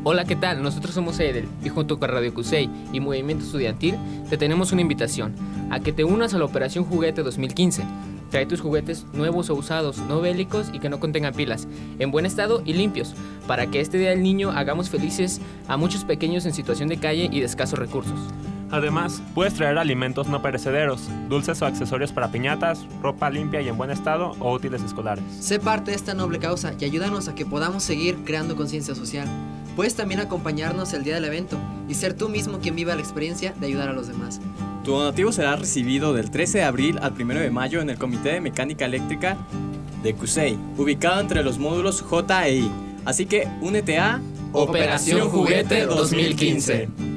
Hola, ¿qué tal? Nosotros somos Edel y junto con Radio CUSEI y Movimiento Estudiantil te tenemos una invitación a que te unas a la Operación Juguete 2015. Trae tus juguetes nuevos o usados, no bélicos y que no contengan pilas, en buen estado y limpios, para que este Día del Niño hagamos felices a muchos pequeños en situación de calle y de escasos recursos. Además, puedes traer alimentos no perecederos, dulces o accesorios para piñatas, ropa limpia y en buen estado o útiles escolares. Sé parte de esta noble causa y ayúdanos a que podamos seguir creando conciencia social. Puedes también acompañarnos el día del evento y ser tú mismo quien viva la experiencia de ayudar a los demás. Tu donativo será recibido del 13 de abril al 1 de mayo en el Comité de Mecánica Eléctrica de CUSEI, ubicado entre los módulos J e I. Así que únete a Operación Juguete 2015.